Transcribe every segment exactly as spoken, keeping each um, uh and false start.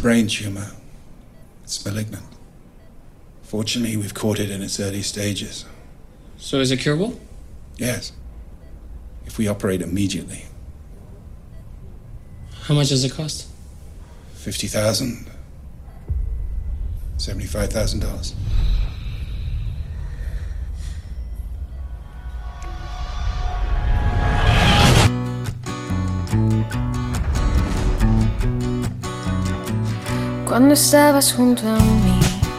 brain tumor. It's malignant. Fortunately, we've caught it in its early stages. So is it curable? Yes. If we operate immediately. How much does it cost? Fifty thousand. Seventy-five thousand dollars. Cuando estabas junto a mí,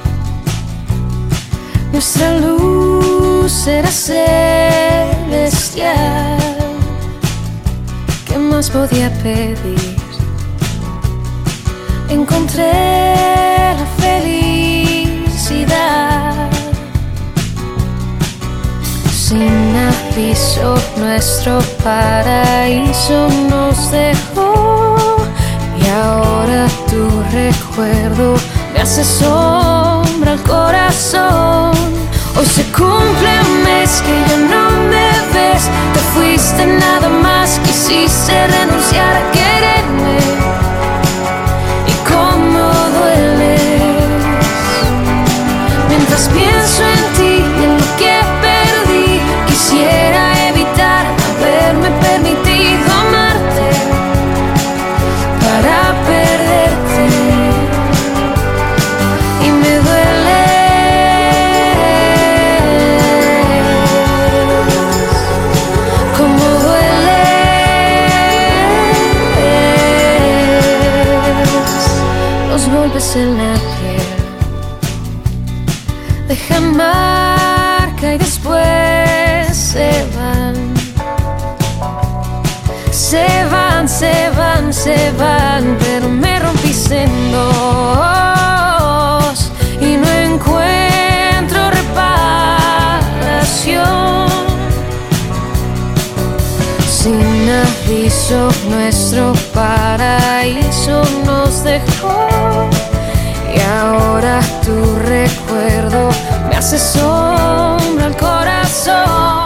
nuestra luz era celestial. ¿Qué más podía pedir? Encontré la felicidad. Sin aviso, nuestro paraíso nos dejó. Y ahora tu recuerdo me hace sombra al corazón. Hoy se cumple un mes que ya no me ves. Te fuiste nada más, quisiste renunciar a quererme. Y cómo dueles. Mientras pienso en ti y en lo que perdí, quisiera evitar haberme permitido amarte para perderte, y me duele. Como dueles los golpes en la piel, dejan marca y después se van. Se van, se van, se van, pero me rompiste en dos y no encuentro reparación. Sin aviso, nuestro paraíso nos dejó. Y ahora tu recuerdo me hace sombra al corazón.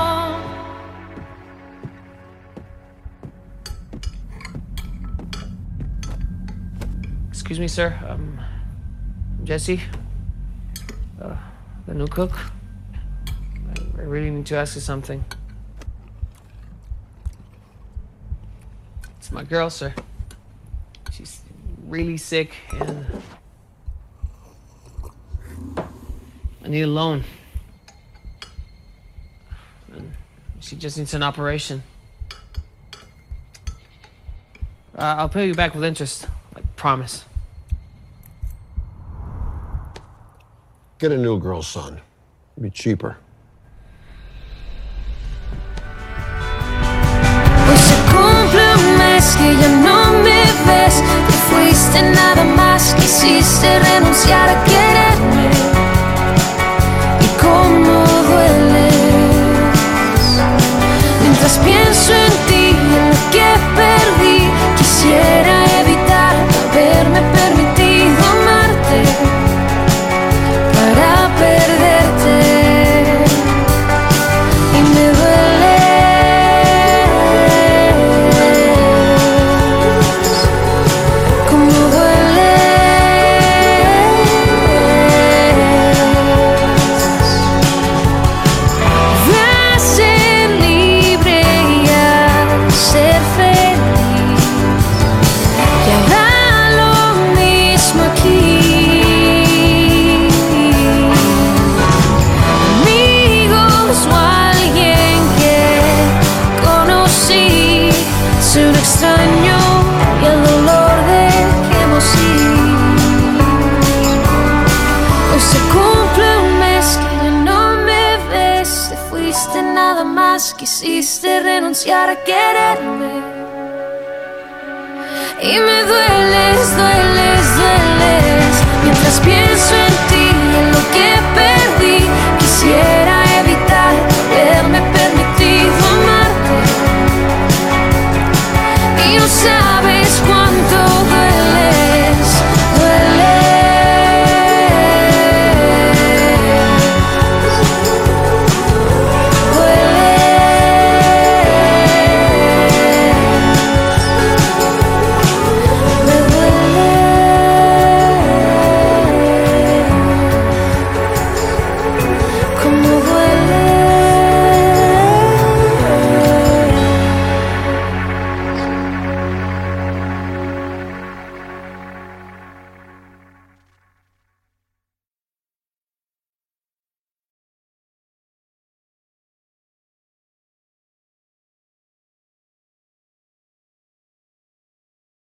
Excuse me, sir. Um, Jesse, uh, the new cook. I, I really need to ask you something. It's my girl, sir. She's really sick, and I need a loan. And she just needs an operation. Uh, I'll pay you back with interest, I promise. Get a new girl, son. It'll be cheaper. Hoy se cumple un mes que ya no me ves. Te fuiste nada más, quisiste renunciar a quererme. Y cómo dueles. Mientras pienso en ti y en lo que perdí, quisiera evitar haberme permitido amarte para perderte, y me duele. Como dueles. Voy a ser libre y a ser feliz, y habrá lo mismo aquí. Amigos o alguien que conocí, se lo extraño y el dolor dejemos ir. Hoy se cumple un mes que ya no me ves. Te fuiste nada más, quisiste renunciar a quererme. Y me dueles, dueles, dueles. Mientras pienso en ti y en lo que perdí, quisiera